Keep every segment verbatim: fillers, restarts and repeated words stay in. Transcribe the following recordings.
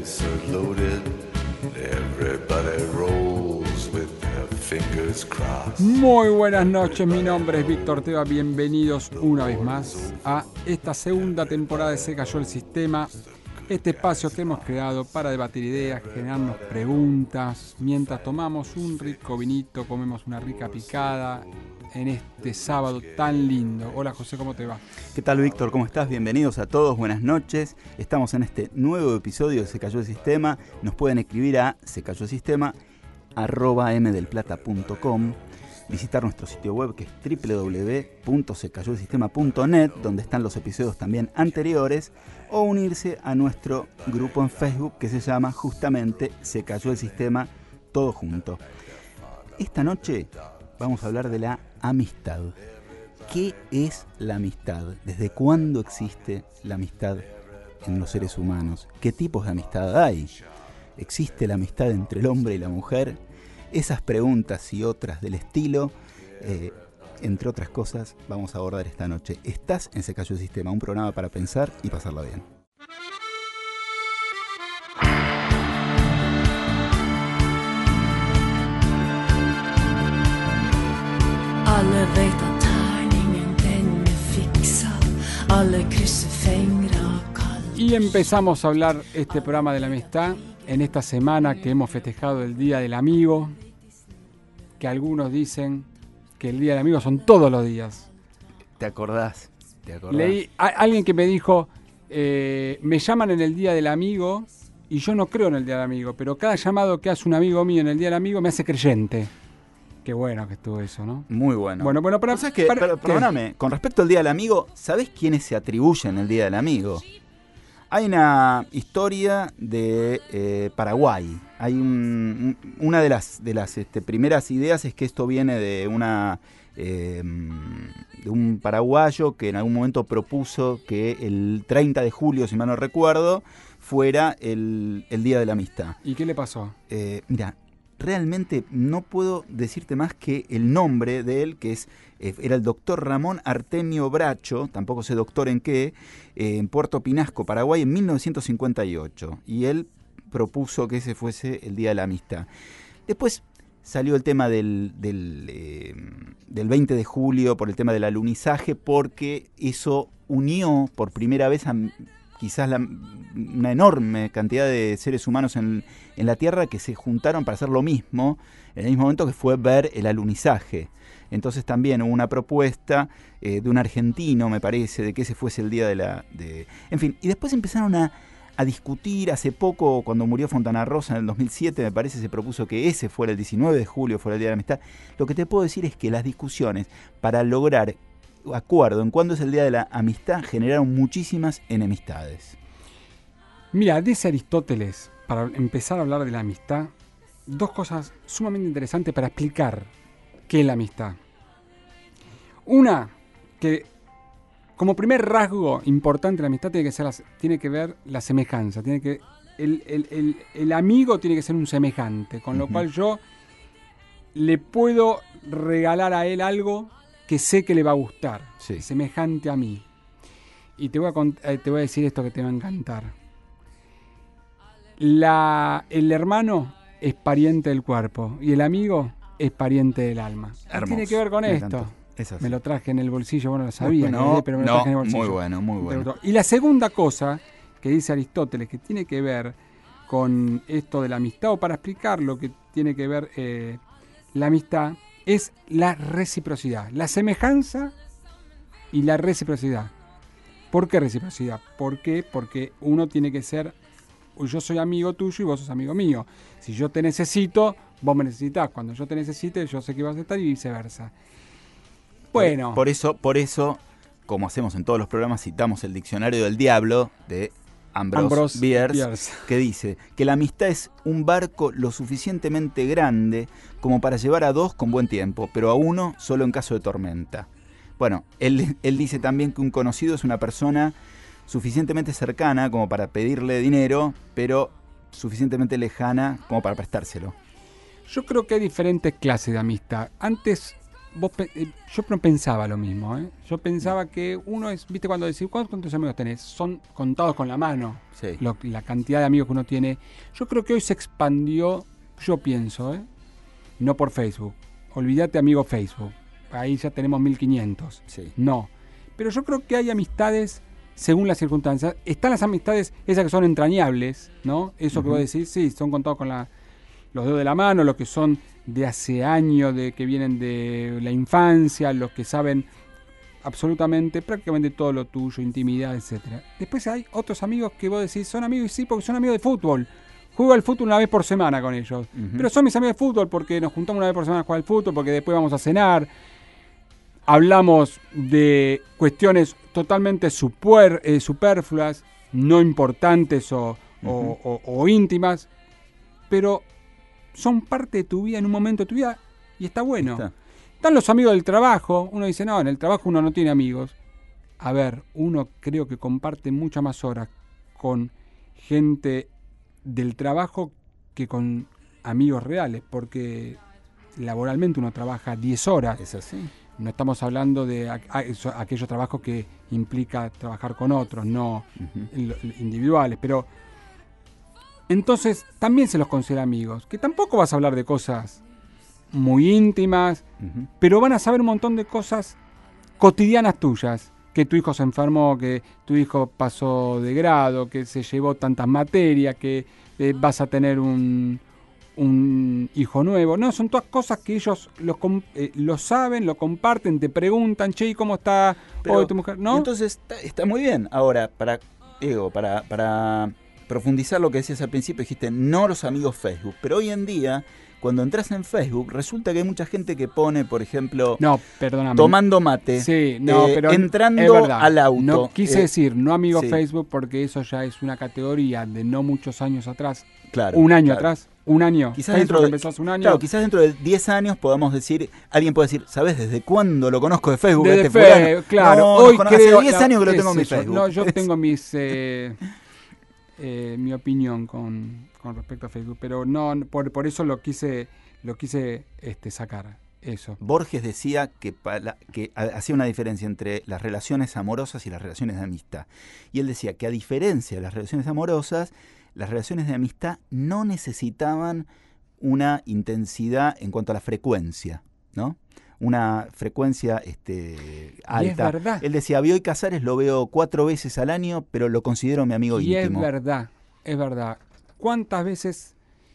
dice are loaded. Everybody rolls with their fingers crossed. Muy buenas noches, mi nombre es Víctor Teva. Bienvenidos una vez más a esta segunda temporada de Se Cayó el Sistema. Este espacio que hemos creado para debatir ideas, generarnos preguntas, mientras tomamos un rico vinito, comemos una rica picada en este sábado tan lindo. Hola José, ¿cómo te va? ¿Qué tal, Víctor? ¿Cómo estás? Bienvenidos a todos, buenas noches. Estamos en este nuevo episodio de Se Cayó el Sistema. Nos pueden escribir a secayosistema arroba m del plata punto com, visitar nuestro sitio web que es doble u doble u doble u punto se cayó el sistema punto net, donde están los episodios también anteriores, o unirse a nuestro grupo en Facebook que se llama justamente Se Cayó el Sistema, todo junto. Esta noche vamos a hablar de la amistad. ¿Qué es la amistad? ¿Desde cuándo existe la amistad en los seres humanos? ¿Qué tipos de amistad hay? ¿Existe la amistad entre el hombre y la mujer? Esas preguntas y otras del estilo, eh, entre otras cosas, vamos a abordar esta noche. Estás en Se Cayó el Sistema, un programa para pensar y pasarla bien. Alle vet at terningen den er fiksa. Alle krysser fingre og kald. Y empezamos a hablar este programa de la amistad en esta semana que hemos festejado el Día del Amigo, que algunos dicen que el Día del Amigo son todos los días. ¿Te acordás? ¿Te acordás? Leí a alguien que me dijo, eh, me llaman en el Día del Amigo y yo no creo en el Día del Amigo, pero cada llamado que hace un amigo mío en el Día del Amigo me hace creyente. Qué bueno que estuvo eso, ¿no? Muy bueno. Bueno, bueno, para, O sea que, para- pero, ¿qué? perdóname, con respecto al Día del Amigo, ¿sabés quiénes se atribuyen el Día del Amigo? Hay una historia de eh, Paraguay. Hay un, un- una de las, de las este, primeras ideas es que esto viene de una eh, de un paraguayo que en algún momento propuso que el treinta de julio, si mal no recuerdo, fuera el, el Día de la Amistad. ¿Y qué le pasó? Eh, mira, realmente no puedo decirte más que el nombre de él, que es eh, era el doctor Ramón Artemio Bracho, tampoco sé doctor en qué, eh, en Puerto Pinasco, Paraguay, en mil novecientos cincuenta y ocho. Y él propuso que ese fuese el Día de la Amistad. Después salió el tema del, del, eh, del veinte de julio por el tema del alunizaje, porque eso unió por primera vez a quizás la, una enorme cantidad de seres humanos en, en la Tierra que se juntaron para hacer lo mismo en el mismo momento, que fue ver el alunizaje. Entonces también hubo una propuesta eh, de un argentino, me parece, de que ese fuese el día de la... De... En fin, y después empezaron a, a discutir. Hace poco, cuando murió Fontana Rosa en el dos mil siete, me parece, se propuso que ese fuera el diecinueve de julio, fuera el Día de la Amistad. Lo que te puedo decir es que las discusiones para lograr acuerdo en cuándo es el Día de la Amistad generaron muchísimas enemistades. Mira, dice Aristóteles, para empezar a hablar de la amistad, dos cosas sumamente interesantes para explicar qué es la amistad. Una, que como primer rasgo importante de la amistad tiene que ser la, tiene que ver la semejanza, tiene que el, el, el, el amigo tiene que ser un semejante, con lo Uh-huh. cual yo le puedo regalar a él algo que sé que le va a gustar, Sí. semejante a mí. Y te voy a, cont- eh, te voy a decir esto que te va a encantar. La, el hermano es pariente del cuerpo y el amigo es pariente del alma. ¿Qué Hermoso. tiene que ver con Me esto? encantó. Es así. Me lo traje en el bolsillo, bueno, lo sabía, No, ¿eh? pero me lo no, traje en el bolsillo. muy bueno, muy bueno. Y la segunda cosa que dice Aristóteles, que tiene que ver con esto de la amistad, o para explicar lo que tiene que ver eh, la amistad, es la reciprocidad, la semejanza y la reciprocidad. ¿Por qué reciprocidad? ¿Por qué? Porque uno tiene que ser, yo soy amigo tuyo y vos sos amigo mío. Si yo te necesito, vos me necesitás. Cuando yo te necesite, yo sé que vas a estar y viceversa. Bueno. Por, por eso, por eso, como hacemos en todos los programas, citamos el Diccionario del Diablo de Ambrose, Ambrose Bierce, Bierce. que dice que la amistad es un barco lo suficientemente grande como para llevar a dos con buen tiempo, pero a uno solo en caso de tormenta. Bueno, él, él dice también que un conocido es una persona suficientemente cercana como para pedirle dinero, pero suficientemente lejana como para prestárselo. Yo creo que hay diferentes clases de amistad. Antes vos pe- eh, yo no pensaba lo mismo, ¿eh? Yo pensaba que uno es, viste, cuando decís, ¿cuántos, cuántos amigos tenés? Son contados con la mano, Sí. lo- la cantidad de amigos que uno tiene. Yo creo que hoy se expandió, yo pienso, ¿eh? No por Facebook. Olvídate, amigo Facebook. Ahí ya tenemos mil quinientos. Sí. No. Pero yo creo que hay amistades según las circunstancias. Están las amistades, esas que son entrañables, ¿no? Eso que Ujú. vos decís, sí, son contados con la, los dedos de la mano, los que son de hace años, de que vienen de la infancia, los que saben absolutamente, prácticamente todo lo tuyo, intimidad, etcétera. Después hay otros amigos que vos decís, son amigos, y sí, porque son amigos de fútbol. Juego al fútbol una vez por semana con ellos. Ujú. Pero son mis amigos de fútbol porque nos juntamos una vez por semana a jugar al fútbol, porque después vamos a cenar. Hablamos de cuestiones totalmente super, eh, superfluas, no importantes o, o- Ujú. o- o íntimas, pero son parte de tu vida en un momento de tu vida y está bueno. Está. Están los amigos del trabajo. Uno dice, no, en el trabajo uno no tiene amigos. A ver, uno creo que comparte muchas más horas con gente del trabajo que con amigos reales, porque laboralmente uno trabaja diez horas. ¿Es así? No estamos hablando de a- a- eso- aquellos trabajos que implica trabajar con otros, no Ujú. lo- individuales, pero entonces también se los considera amigos, que tampoco vas a hablar de cosas muy íntimas, Ujú. pero van a saber un montón de cosas cotidianas tuyas, que tu hijo se enfermó, que tu hijo pasó de grado, que se llevó tantas materias, que eh, vas a tener un, un hijo nuevo. No, son todas cosas que ellos lo, com- eh, lo saben, lo comparten, te preguntan, che, ¿y cómo está Pero, hoy tu mujer? ¿No? Entonces está, está muy bien. Ahora, para, digo, para, para profundizar lo que decías al principio, dijiste no los amigos Facebook. Pero hoy en día, cuando entras en Facebook, resulta que hay mucha gente que pone, por ejemplo, No, perdóname. tomando mate, Sí, no, eh, pero entrando es verdad. al auto. No quise eh, decir no amigo sí. Facebook porque eso ya es una categoría de no muchos años atrás. claro, un año claro. atrás, un año. Quizás Facebook dentro de- empezó hace un año. Claro, quizás dentro de diez años podamos decir, alguien puede decir, ¿sabes desde cuándo lo conozco de Facebook? Desde este Fe- fulano? claro, No, hoy nos cono- creo, hace diez la- años que lo qué tengo en mi sé yo. Facebook. No, yo tengo mis eh, eh, mi opinión con, con respecto a Facebook, pero no por, por eso lo quise lo quise este sacar eso. Borges decía que, para- que ha- hacía una diferencia entre las relaciones amorosas y las relaciones de amistad. Y él decía que a diferencia de las relaciones amorosas, las relaciones de amistad no necesitaban una intensidad en cuanto a la frecuencia, ¿no? Una frecuencia este, alta. Y es verdad. Él decía, a Bioy Casares lo veo cuatro veces al año, pero lo considero mi amigo Y íntimo. es verdad, es verdad. ¿Cuántas veces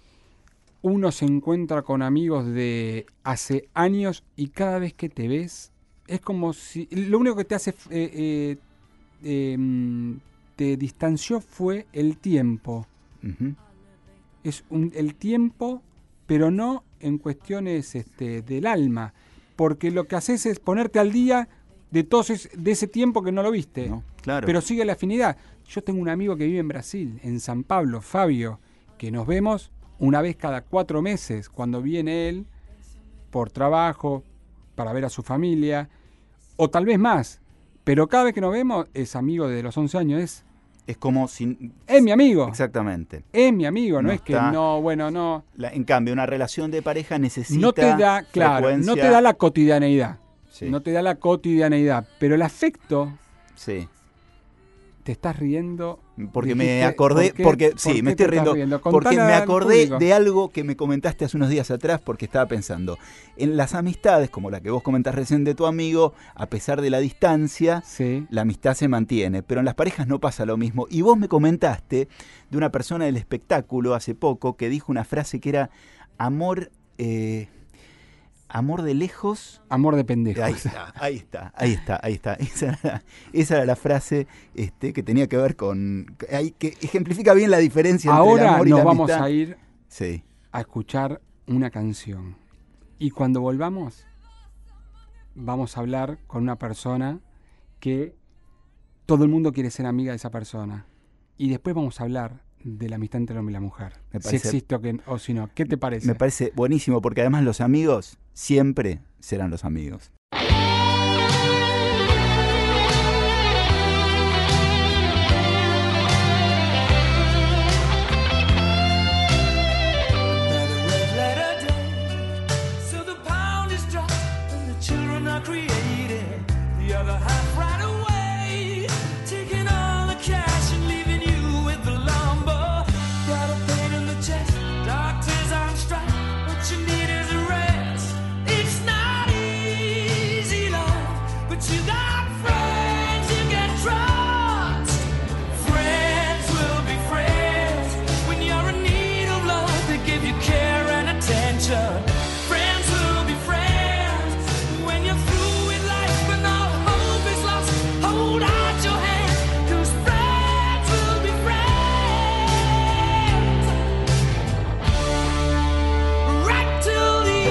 uno se encuentra con amigos de hace años y cada vez que te ves es como si lo único que te hace eh, eh, eh, mm, te distanció fue el tiempo? Ujú. Es un- el tiempo, pero no en cuestiones este, del alma, porque lo que haces es ponerte al día de todo ese, de ese tiempo que no lo viste. ¿No? Claro. Pero sigue la afinidad. Yo tengo un amigo que vive en Brasil, en San Pablo, Fabio, que nos vemos una vez cada cuatro meses, cuando viene él por trabajo, para ver a su familia, o tal vez más. Pero cada vez que nos vemos es amigo desde los once años, es, es como si... es mi amigo, Exactamente. es mi amigo, no, No es que está- no, bueno, no, La- en cambio, una relación de pareja necesita no te da, claro, no frecuencia- te da la cotidianeidad, Sí, no te da la cotidianeidad, pero el afecto, sí. te estás riendo. Porque Dijiste, me acordé, ¿por qué- porque por sí, qué me te estoy estás riendo, riendo? porque Contale me al acordé público. de algo que me comentaste hace unos días atrás, porque estaba pensando, en las amistades, como la que vos comentás recién de tu amigo, a pesar de la distancia, Sí. la amistad se mantiene, pero en las parejas no pasa lo mismo. Y vos me comentaste de una persona del espectáculo hace poco que dijo una frase que era amor, eh, amor de lejos. Amor de pendejos. Ahí está, ahí está, ahí está, ahí está. Esa era la, esa era la frase este, que tenía que ver con... ahí, que ejemplifica bien la diferencia entre el Ahora amor y nos la vamos amistad. a ir Sí, a escuchar una canción. Y cuando volvamos, vamos a hablar con una persona que todo el mundo quiere ser amiga de esa persona. Y después vamos a hablar de la amistad entre el hombre y la mujer. Me Si parece- existe o, que, o si no. ¿Qué te parece? me parece buenísimo porque además los amigos siempre serán los amigos. Another red letter day, so the pound is dropped and the children other half right away, taking all the cash and leaving you with the lumber. Got a pain in the chest, doctors on strike, what you need is a rest. It's not easy, love, but you got friends you can trust. Friends will be friends when you're in need of love. They give you care and attention. Friends will be friends when you're through with life and all hope is lost. Hold out your hand, 'cause friends will be friends right till the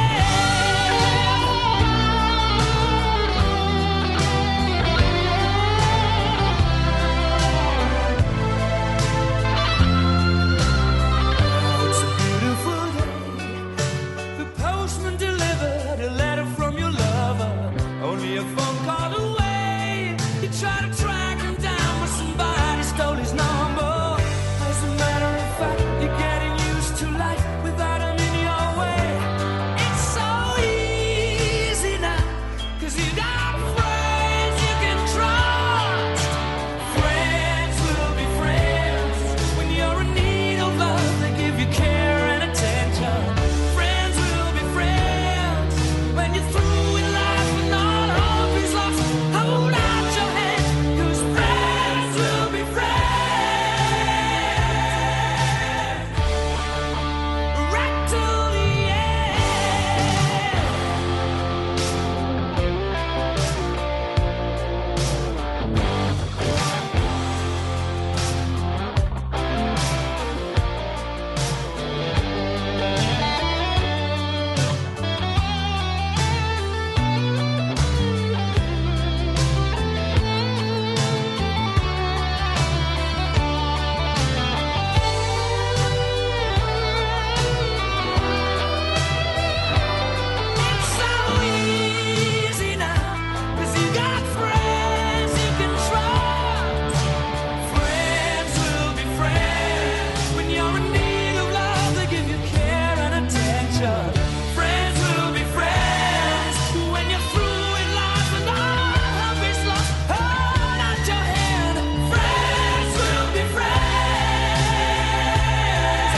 It's a beautiful day. The postman delivered a letter from your lover, only a phone call away. You try to track him down, but somebody stole his number. As a matter of fact, you're getting used to life without him in your way. It's so easy now, 'cause you got friends you can trust. Friends will be friends when you're in need of love. They give you care and attention. Friends will be friends when you're through with life and all hope is lost. Hold out your hand, 'cause friends will be friends right till the It's so easy now, 'cause you got friends you can trust. Friends will be friends when you're in need of love. They give you care and attention. Friends will be friends when you're through with life and all hope is lost. Hold out your hand. Friends will be friends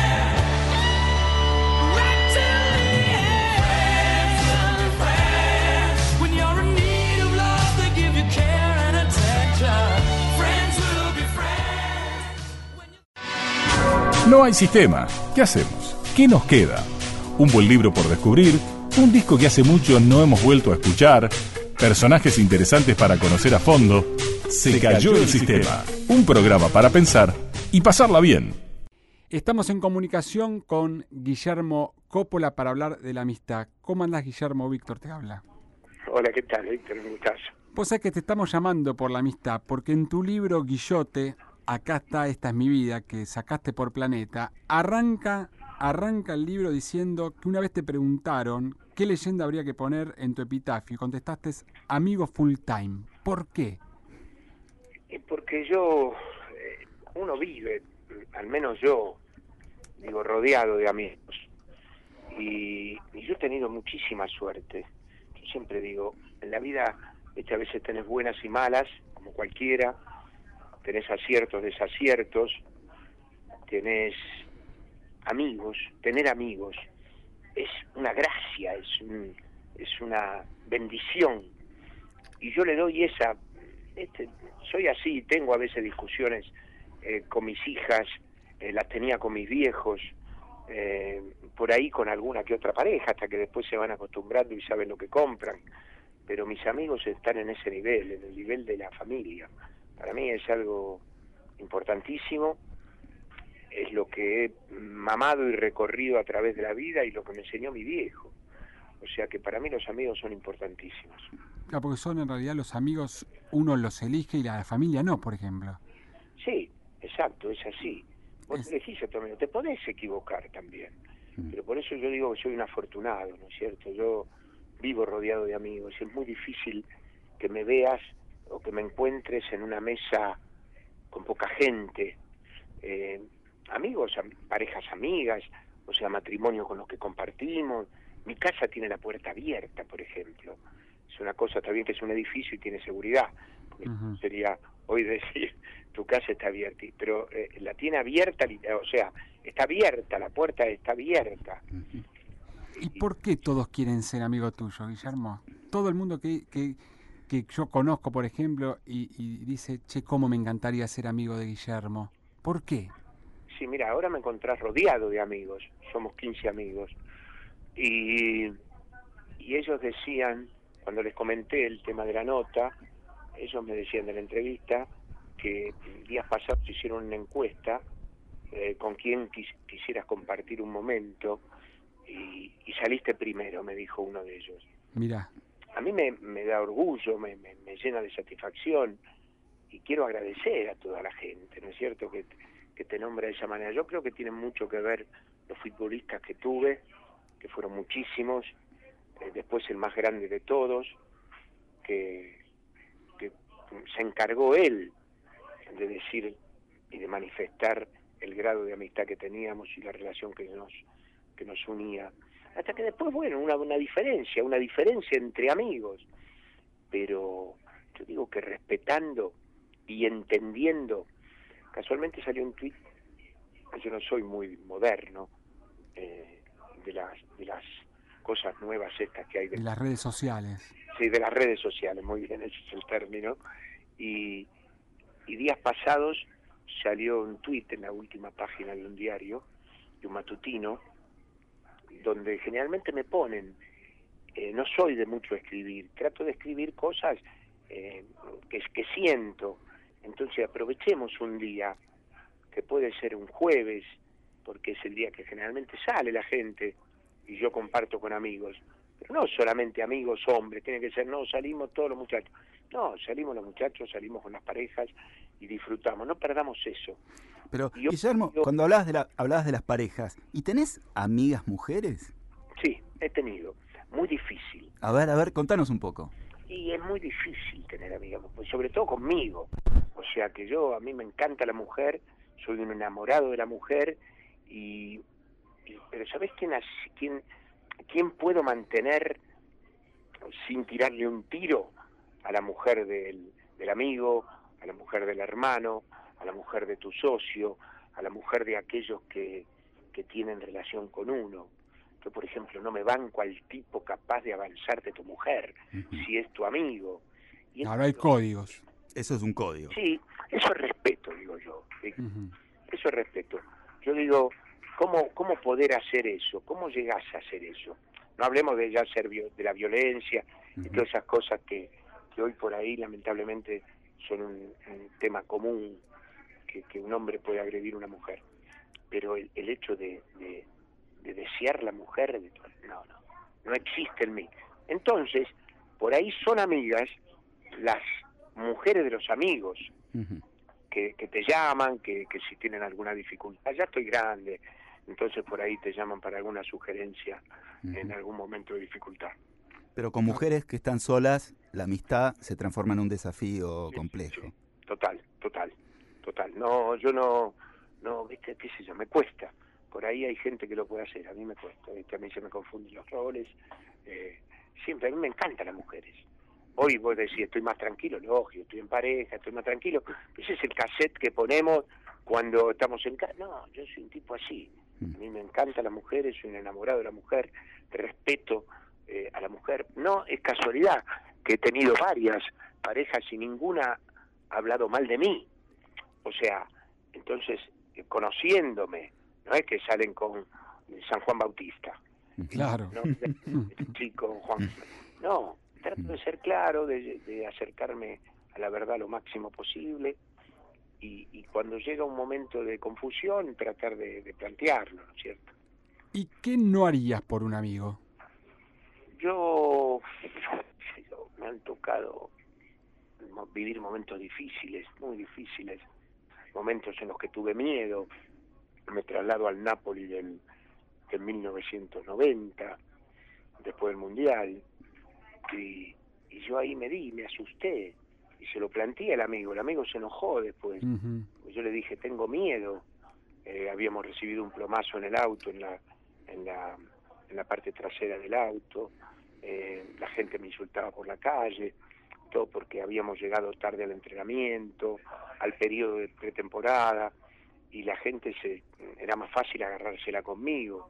right till the end. Friends will be friends when you're in need of love. They give you care and attention. Friends will be friends when you No hay sistema. ¿Qué hacemos? ¿Qué nos queda? Un buen libro por descubrir, un disco que hace mucho no hemos vuelto a escuchar, personajes interesantes para conocer a fondo. Se cayó el sistema. Un programa para pensar y pasarla bien. Estamos en comunicación con Guillermo Coppola para hablar de la amistad. ¿Cómo andás, Guillermo? Víctor te habla. Hola, ¿qué tal, Víctor? ¿Cómo estás? Vos sabés que te estamos llamando por la amistad, porque en tu libro Guillote, Acá está, esta es mi vida, que sacaste por Planeta, arranca, arranca el libro diciendo que una vez te preguntaron qué leyenda habría que poner en tu epitafio y contestaste amigo full time. ¿Por qué? Eh, Porque yo, eh, uno vive, al menos yo, digo, rodeado de amigos. Y, y yo he tenido muchísima suerte. Yo siempre digo, en la vida, este, a veces tenés buenas y malas, como cualquiera, tenés aciertos, desaciertos, tenés amigos. Tener amigos es una gracia, es, un, es una bendición. Y yo le doy esa, este, soy así, tengo a veces discusiones eh, con mis hijas, eh, las tenía con mis viejos, eh, por ahí con alguna que otra pareja, hasta que después se van acostumbrando y saben lo que compran. Pero mis amigos están en ese nivel, en el nivel de la familia. Para mí es algo importantísimo, es lo que he mamado y recorrido a través de la vida y lo que me enseñó mi viejo. O sea que para mí los amigos son importantísimos. Claro, porque son en realidad los amigos, uno los elige y la familia no, por ejemplo. Sí, exacto, es así. Vos Es- elegís a tu amigo, te podés equivocar también, pero por eso yo digo que soy un afortunado, ¿no es cierto? Yo vivo rodeado de amigos y es muy difícil que me veas o que me encuentres en una mesa con poca gente, eh, amigos, am- parejas amigas, o sea, matrimonio con los que compartimos. Mi casa tiene la puerta abierta, por ejemplo. Es una cosa, está bien que es un edificio y tiene seguridad, porque Ujú. sería hoy decir, tu casa está abierta, y- pero eh, la tiene abierta, li- o sea, está abierta, la puerta está abierta. ¿Y por qué todos quieren ser amigos tuyos, Guillermo? Todo el mundo que, que, que yo conozco, por ejemplo, y, y dice, che, cómo me encantaría ser amigo de Guillermo. ¿Por qué? Sí, mira, ahora me encontrás rodeado de amigos, somos quince amigos, y, y ellos decían, cuando les comenté el tema de la nota, ellos me decían de la entrevista que días pasados hicieron una encuesta eh, con quién quis- quisieras compartir un momento, y, y saliste primero, me dijo uno de ellos. Mirá, A mí me, me da orgullo, me, me, me llena de satisfacción, y quiero agradecer a toda la gente, ¿no es cierto?, que, que te nombra de esa manera. Yo creo que tienen mucho que ver los futbolistas que tuve, que fueron muchísimos, eh, después el más grande de todos, que, que se encargó él de decir y de manifestar el grado de amistad que teníamos y la relación que nos que nos unía, hasta que después, bueno, una, una diferencia, una diferencia entre amigos, pero yo digo que respetando y entendiendo. Casualmente salió un tuit, yo no soy muy moderno, eh, de las de las cosas nuevas estas que hay de, de las redes sociales. sí, de las redes sociales, muy bien, ese es el término, y, y días pasados salió un tuit en la última página de un diario, de un matutino, donde generalmente me ponen, eh, no soy de mucho escribir, trato de escribir cosas eh, que, que siento, entonces aprovechemos un día, que puede ser un jueves, porque es el día que generalmente sale la gente, y yo comparto con amigos, pero no solamente amigos hombres, tiene que ser, no, salimos todos los muchachos, no, salimos los muchachos, salimos con las parejas y disfrutamos, no perdamos eso. Pero, Y yo- Guillermo, yo- cuando hablabas de, la, hablabas de las parejas, ¿y tenés amigas mujeres? Sí, he tenido, muy difícil, A ver, a ver, contanos un poco. y es muy difícil tener amigas, pues, sobre todo conmigo, o sea que yo, a mí me encanta la mujer, soy un enamorado de la mujer, y, y pero ¿sabés quién, as- quién, quién puedo mantener sin tirarle un tiro? A la mujer del, del amigo, a la mujer del hermano, a la mujer de tu socio, a la mujer de aquellos que, que tienen relación con uno. Yo, por ejemplo, no me banco al tipo capaz de avanzarte tu mujer, si es tu amigo. Y Ahora hay entonces- códigos. Eso es un código. Sí, eso es respeto, digo yo. ¿sí? Ujú. Eso es respeto. Yo digo, ¿cómo, cómo poder hacer eso? ¿Cómo llegás a hacer eso? No hablemos de ya ser vio- de la violencia y todas esas cosas que, que hoy por ahí lamentablemente son un, un tema común, que, que un hombre puede agredir a una mujer. Pero el, el hecho de, de, de desear la mujer, de, no, no, no existe en mí. Entonces, por ahí son amigas las mujeres de los amigos, Ujú. que, que te llaman, que, que si tienen alguna dificultad, ya estoy grande, entonces por ahí te llaman para alguna sugerencia en algún momento de dificultad. Pero con mujeres que están solas, la amistad se transforma en un desafío complejo. Sí, total, total, total. No, yo no, no, viste, qué sé yo, me cuesta. Por ahí hay gente que lo puede hacer, a mí me cuesta, ¿viste? A mí se me confunden los roles. Eh, siempre, a mí me encantan las mujeres. Hoy vos decís, estoy más tranquilo, lógico, estoy en pareja, estoy más tranquilo. Ese es el cassette que ponemos cuando estamos en casa. No, yo soy un tipo así. A mí me encantan las mujeres, soy un enamorado de la mujer, respeto eh, a la mujer. No es casualidad que he tenido varias parejas y ninguna ha hablado mal de mí. O sea, entonces, eh, conociéndome, no es que salen con San Juan Bautista, Claro. ¿no? Este chico, Juan. No, trato de ser claro, de, de acercarme a la verdad lo máximo posible, y, y cuando llega un momento de confusión, tratar de, de plantearlo, ¿no es cierto? ¿Y qué no harías por un amigo? Yo, yo- me han tocado mo- vivir momentos difíciles, muy difíciles, momentos en los que tuve miedo. Me traslado al Napoli del, del mil novecientos noventa, después del Mundial, y, y yo ahí me di, me asusté, y se lo planteé al amigo. El amigo se enojó después. Ujú. Yo le dije, tengo miedo. Eh, habíamos recibido un plomazo en el auto, en la, en la, en la parte trasera del auto. eh, la gente me insultaba por la calle, todo porque habíamos llegado tarde al entrenamiento, al periodo de pretemporada, y la gente se era más fácil agarrársela conmigo.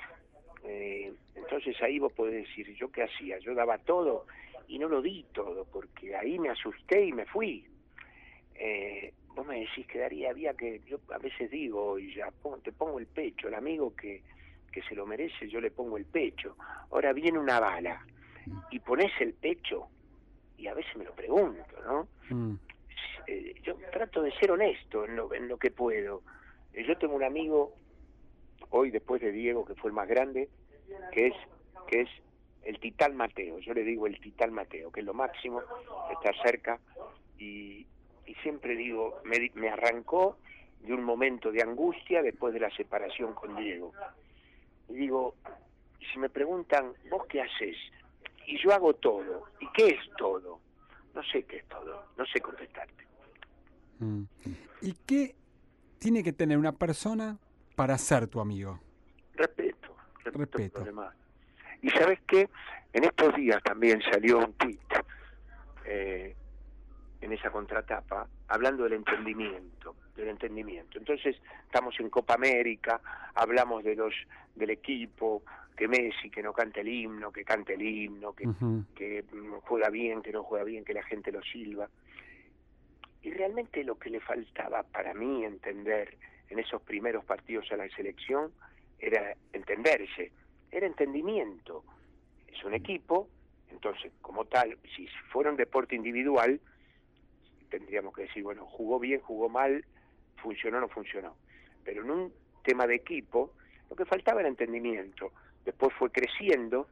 Eh, entonces ahí vos podés decir, ¿yo qué hacía? Yo daba todo y no lo di todo, porque ahí me asusté y me fui. Eh, vos me decís que daría, había que, yo a veces digo, y ya pon, te pongo el pecho, el amigo que, que se lo merece, yo le pongo el pecho. Ahora viene una bala y ponés el pecho, y a veces me lo pregunto, ¿no? Mm. Eh, yo trato de ser honesto en lo, en lo que puedo. Eh, yo tengo un amigo, hoy después de Diego, que fue el más grande, que es, que es el Titán Mateo. Yo le digo el Titán Mateo, que es lo máximo, está cerca, y y siempre digo, me, me arrancó de un momento de angustia después de la separación con Diego. Y digo, si me preguntan, ¿vos qué haces? Y yo hago todo. ¿Y qué es todo? No sé qué es todo, no sé contestarte. Mm. ¿Y qué tiene que tener una persona para ser tu amigo? Respeto, respeto. Respeto. Por los demás. Y ¿sabes qué? En estos días también salió un tuit, eh, en esa contratapa, hablando del entendimiento, del entendimiento. Entonces, estamos en Copa América, hablamos de los del equipo, que Messi, que no cante el himno, que cante el himno, que, uh-huh. que juega bien, que no juega bien, que la gente lo silba. Y realmente lo que le faltaba para mí entender en esos primeros partidos a la selección era entenderse, era entendimiento. Es un equipo, entonces, como tal, si fuera un deporte individual, tendríamos que decir, bueno, jugó bien, jugó mal, funcionó o no funcionó. Pero en un tema de equipo, lo que faltaba era entendimiento. Después fue creciendo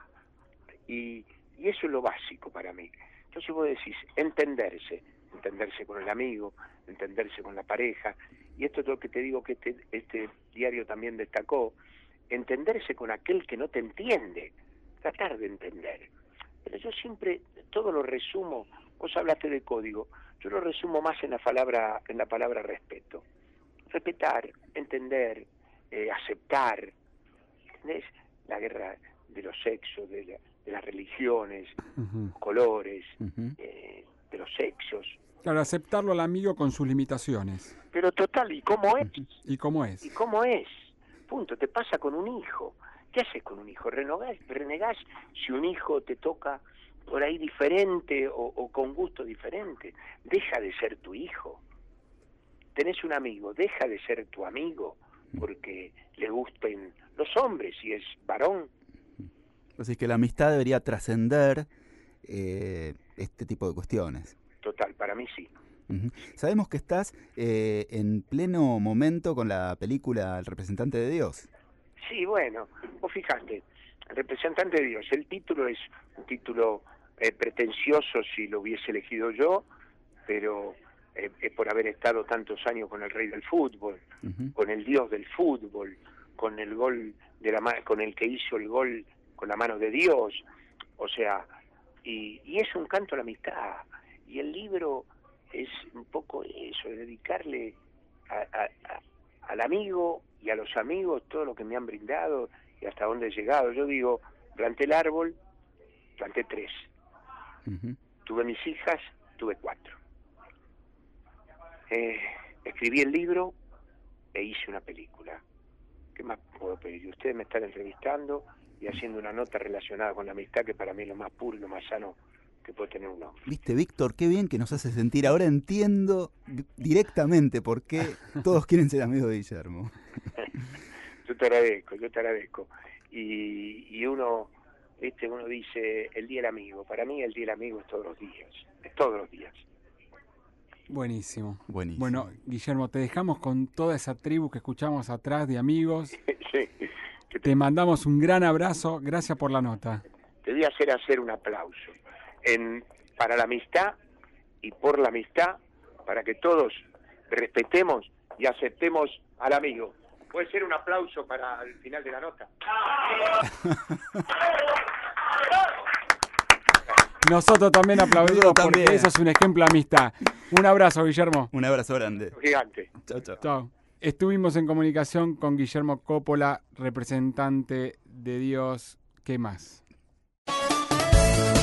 y, y eso es lo básico para mí. Entonces vos decís, entenderse, entenderse con el amigo, entenderse con la pareja, y esto es lo que te digo que este, este diario también destacó, entenderse con aquel que no te entiende, tratar de entender. Pero yo siempre, todo lo resumo, vos hablaste de código, yo lo resumo más en la palabra, en la palabra respeto. Respetar, entender, eh, aceptar, ¿entendés? La guerra de los sexos, de, la, de las religiones, uh-huh. colores, uh-huh. eh, de los sexos. Claro, aceptarlo al amigo con sus limitaciones. Pero total, ¿y cómo es? ¿Y cómo es? ¿Y cómo es? Punto, te pasa con un hijo. ¿Qué haces con un hijo? ¿Renegás, renegás si un hijo te toca por ahí diferente o, o con gusto diferente? Deja de ser tu hijo. Tenés un amigo, deja de ser tu amigo porque le gusten los hombres, si es varón. Así que la amistad debería trascender eh, este tipo de cuestiones. Total, para mí sí. Uh-huh. Sabemos que estás eh, en pleno momento con la película El representante de Dios. Sí, bueno, vos fijaste, El representante de Dios, el título es un título eh, pretencioso si lo hubiese elegido yo, pero eh, es por haber estado tantos años con el rey del fútbol, uh-huh. con el Dios del fútbol, con el gol de la ma- con el que hizo el gol con la mano de Dios, o sea, y, y es un canto a la amistad, y el libro es un poco eso, de dedicarle a, a, a, al amigo y a los amigos todo lo que me han brindado y hasta dónde he llegado. Yo digo, planté el árbol, planté tres. Uh-huh. Tuve mis hijas, tuve cuatro. Eh, escribí el libro e hice una película. ¿Qué más puedo pedir? Ustedes me están entrevistando y haciendo una nota relacionada con la amistad, que para mí es lo más puro y lo más sano que puede tener un hombre. Viste, Víctor, qué bien que nos hace sentir. Ahora entiendo directamente por qué todos quieren ser amigos de Guillermo. Yo te agradezco, yo te agradezco. Y, y uno, este, uno dice el día del amigo. Para mí el día del amigo es todos los días, es todos los días. Buenísimo. Buenísimo. Bueno, Guillermo, te dejamos con toda esa tribu que escuchamos atrás de amigos. Sí. Te... te mandamos un gran abrazo. Gracias por la nota. Te voy a hacer hacer un aplauso. En, para la amistad y por la amistad, para que todos respetemos y aceptemos al amigo. ¿Puede ser un aplauso para el final de la nota? Nosotros también aplaudimos Yo porque también. eso es un ejemplo de amistad. Un abrazo, Guillermo. Un abrazo grande. Gigante. Chao, chao. Chao. Estuvimos en comunicación con Guillermo Coppola, representante de Dios. ¿Qué más?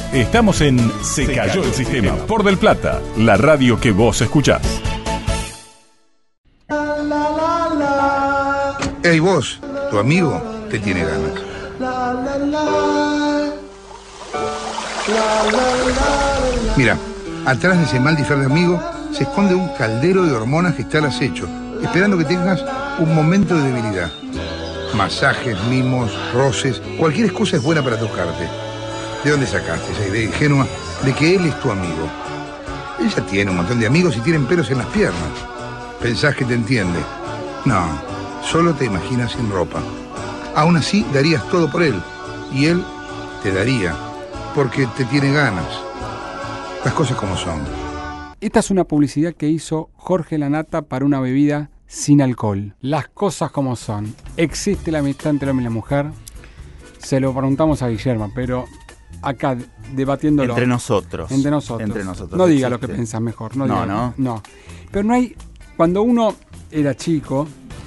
Estamos en Se Cayó el Sistema por Del Plata, la radio que vos escuchás. Ey, vos, tu amigo te tiene ganas. Mira, atrás de ese mal disfraz de amigo se esconde un caldero de hormonas que está al acecho, esperando que tengas un momento de debilidad. Masajes, mimos, roces, cualquier excusa es buena para tocarte. ¿De dónde sacaste esa idea ingenua de que él es tu amigo? Ella tiene un montón de amigos y tienen pelos en las piernas. ¿Pensás que te entiende? No, solo te imaginas sin ropa. Aún así, darías todo por él. Y él te daría, porque te tiene ganas. Las cosas como son. Esta es una publicidad que hizo Jorge Lanata para una bebida sin alcohol. Las cosas como son. ¿Existe la amistad entre el hombre y la mujer? Se lo preguntamos a Guillermo, pero acá debatiéndolo. Entre nosotros. Entre nosotros. Entre nosotros. No diga existe. lo que pensás mejor. No, No, diga, no. No. Pero no hay... Cuando uno era chico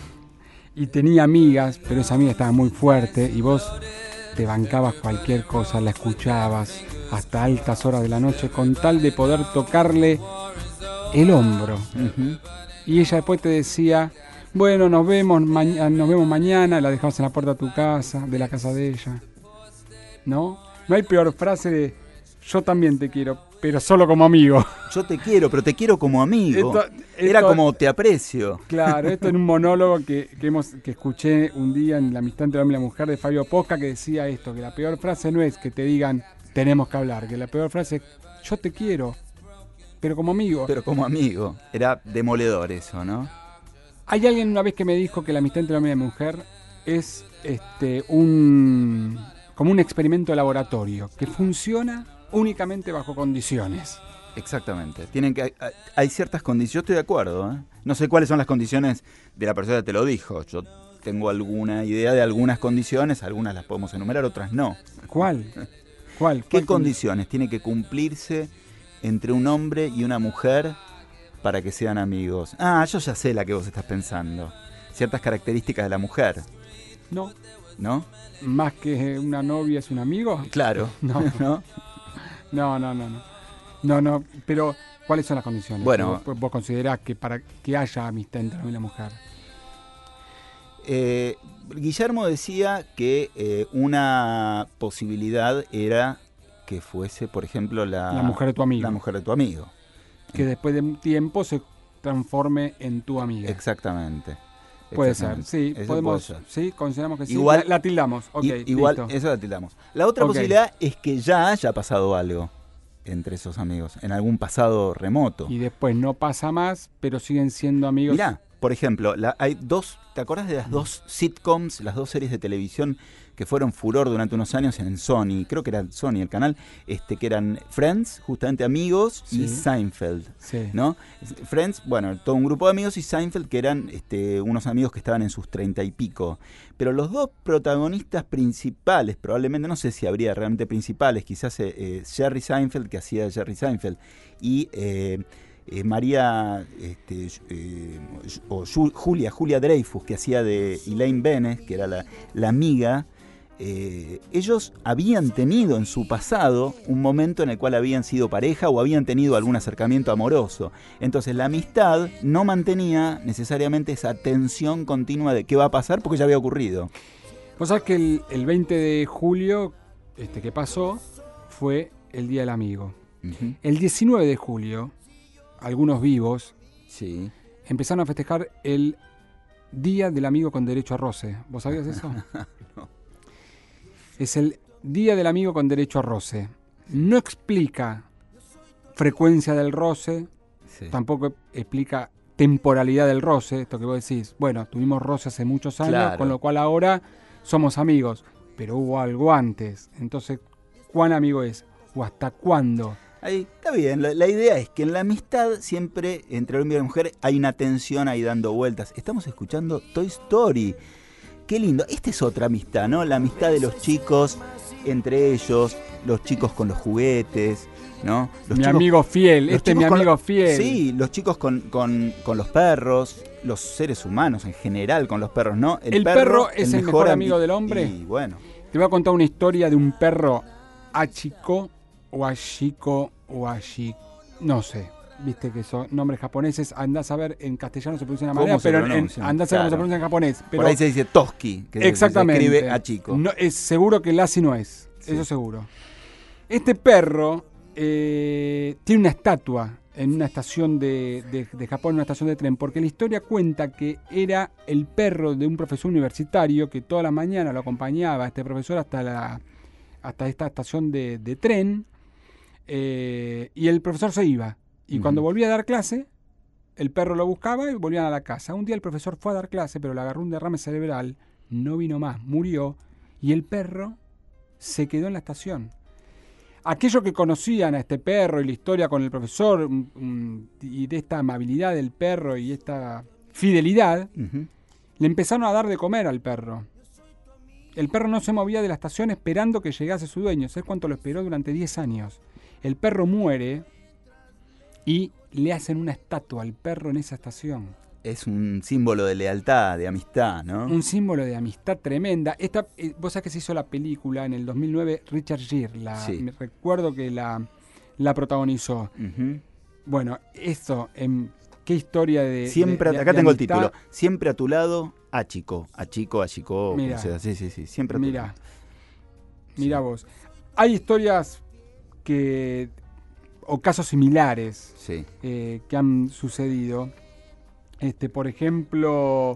y tenía amigas, pero esa amiga estaba muy fuerte y vos te bancabas cualquier cosa, la escuchabas hasta altas horas de la noche con tal de poder tocarle el hombro. Uh-huh. Y ella después te decía, bueno, nos vemos, ma- nos vemos mañana, la dejabas en la puerta de tu casa, de la casa de ella. ¿No? No hay peor frase de, yo también te quiero, pero solo como amigo. Yo te quiero, pero te quiero como amigo. Esto- Era esto- como te aprecio. Claro, esto en un monólogo que, que, hemos, que escuché un día en La amistad entre el hombre y la mujer de Fabio Posca, que decía esto, que la peor frase no es que te digan, tenemos que hablar, que la peor frase es, yo te quiero, pero como amigo. Pero como amigo. Era demoledor eso, ¿no? Hay alguien una vez que me dijo que la amistad entre el hombre y la mujer es este un como un experimento de laboratorio, que funciona únicamente bajo condiciones. Exactamente. Tienen que hay, hay ciertas condiciones. Yo estoy de acuerdo, ¿eh? No sé cuáles son las condiciones de la persona que te lo dijo. Yo tengo alguna idea de algunas condiciones, algunas las podemos enumerar, otras no. ¿Cuál? ¿Cuál? ¿Qué ¿Cuál condiciones tiene que cumplirse entre un hombre y una mujer para que sean amigos? Ah, yo ya sé la que vos estás pensando. Ciertas características de la mujer, No, ¿no? más que una novia es un amigo. Claro. No. ¿No? No, no, no, no. No, no, pero ¿cuáles son las condiciones? Bueno. Vos, vos considerás que para que haya amistad entre el hombre y la mujer. Eh, Guillermo decía que eh, una posibilidad era que fuese, por ejemplo, la, La mujer de tu amigo. La mujer de tu amigo. Que después de un tiempo se transforme en tu amiga. Exactamente. Puede ser, Exactamente. sí, Eso podemos, puede ser. sí, consideramos que sí. Igual- la, la tildamos, ok, I- igual, listo. eso la tildamos. La otra Ok. posibilidad es que ya haya pasado algo entre esos amigos, en algún pasado remoto. Y después no pasa más, pero siguen siendo amigos. Mirá, por ejemplo, la, hay dos, ¿te acordás de las dos sitcoms, las dos series de televisión que fueron furor durante unos años en Sony? Creo que era Sony el canal, este, que eran Friends, justamente amigos, Sí. y Seinfeld, Sí. ¿no? Friends, bueno, todo un grupo de amigos, y Seinfeld, que eran este, unos amigos que estaban en sus treinta y pico. Pero los dos protagonistas principales, probablemente, no sé si habría realmente principales, quizás eh, eh, Jerry Seinfeld, que hacía de Jerry Seinfeld, y eh, eh, María, este, eh, o Ju- Julia, Julia Dreyfus, que hacía de Elaine Benes, que era la, la amiga. Eh, ellos habían tenido en su pasado un momento en el cual habían sido pareja o habían tenido algún acercamiento amoroso. Entonces la amistad no mantenía necesariamente esa tensión continua de qué va a pasar porque ya había ocurrido. Vos sabés que el, el veinte de julio este, que pasó fue el Día del Amigo. Uh-huh. El diecinueve de julio, algunos vivos Sí. empezaron a festejar el Día del Amigo con Derecho a Roce. ¿Vos sabías eso? No. Es el Día del Amigo con Derecho a Roce. No explica frecuencia del roce, Sí. tampoco explica temporalidad del roce, esto que vos decís, bueno, tuvimos roce hace muchos años, Claro. con lo cual ahora somos amigos, pero hubo algo antes. Entonces, ¿cuán amigo es? ¿O hasta cuándo? Ahí, está bien, la, la idea es que en la amistad siempre entre el hombre y la mujer hay una tensión ahí dando vueltas. Estamos escuchando Toy Story. Qué lindo. Esta es otra amistad, ¿no? La amistad de los chicos entre ellos, los chicos con los juguetes, ¿no? Los mi chicos- amigo fiel, los este es mi chicos con amigo lo- fiel. Sí, los chicos con, con, con los perros, los seres humanos en general con los perros, ¿no? ¿El perro es el mejor ami- amigo del hombre? Y bueno, Te voy a contar una historia de un perro achicó o Ashiko o Ashik, no sé. Viste que son nombres japoneses, andás a ver en castellano se pronuncia de una ¿Cómo manera, se pero en, pronuncian? andás a ver cómo se Claro. pronuncia en japonés. Pero Por ahí se dice Toski, que exactamente. se escribe a chico. No, es seguro que el Lassie no es, Sí. eso seguro. Este perro eh, tiene una estatua en una estación de, de, de Japón, en una estación de tren, porque la historia cuenta que era el perro de un profesor universitario que toda la mañana lo acompañaba a este profesor hasta, la, hasta esta estación de, de tren, eh, y el profesor se iba. Y Ujú. cuando volvía a dar clase, el perro lo buscaba y volvían a la casa. Un día el profesor fue a dar clase, pero le agarró un derrame cerebral, no vino más, murió, y el perro se quedó en la estación. Aquellos que conocían a este perro y la historia con el profesor, mm, mm, y de esta amabilidad del perro y esta fidelidad, Ujú. le empezaron a dar de comer al perro. El perro no se movía de la estación esperando que llegase su dueño. ¿Sabes cuánto lo esperó? Durante diez años. El perro muere y le hacen una estatua al perro en esa estación. Es un símbolo de lealtad, de amistad, ¿no? Un símbolo de amistad tremenda. Esta, eh, vos sabés que se hizo la película en el dos mil nueve, Richard Gere. La, Sí. me recuerdo que la, la protagonizó. Ujú. Bueno, eso, em, qué historia de... Siempre, de- de- acá de tengo el amistad. título. Siempre a tu lado, a chico, a chico, a chico. Mira. O sea, sí, sí, sí. Siempre a tu Mira, lado. mira vos. Hay historias que o casos similares Sí. eh, que han sucedido. Este, por ejemplo,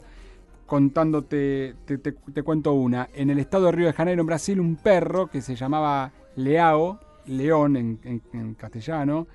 contándote, te, te- te cuento una. En el estado de Río de Janeiro, en Brasil, un perro que se llamaba Leao, león en, en- en castellano,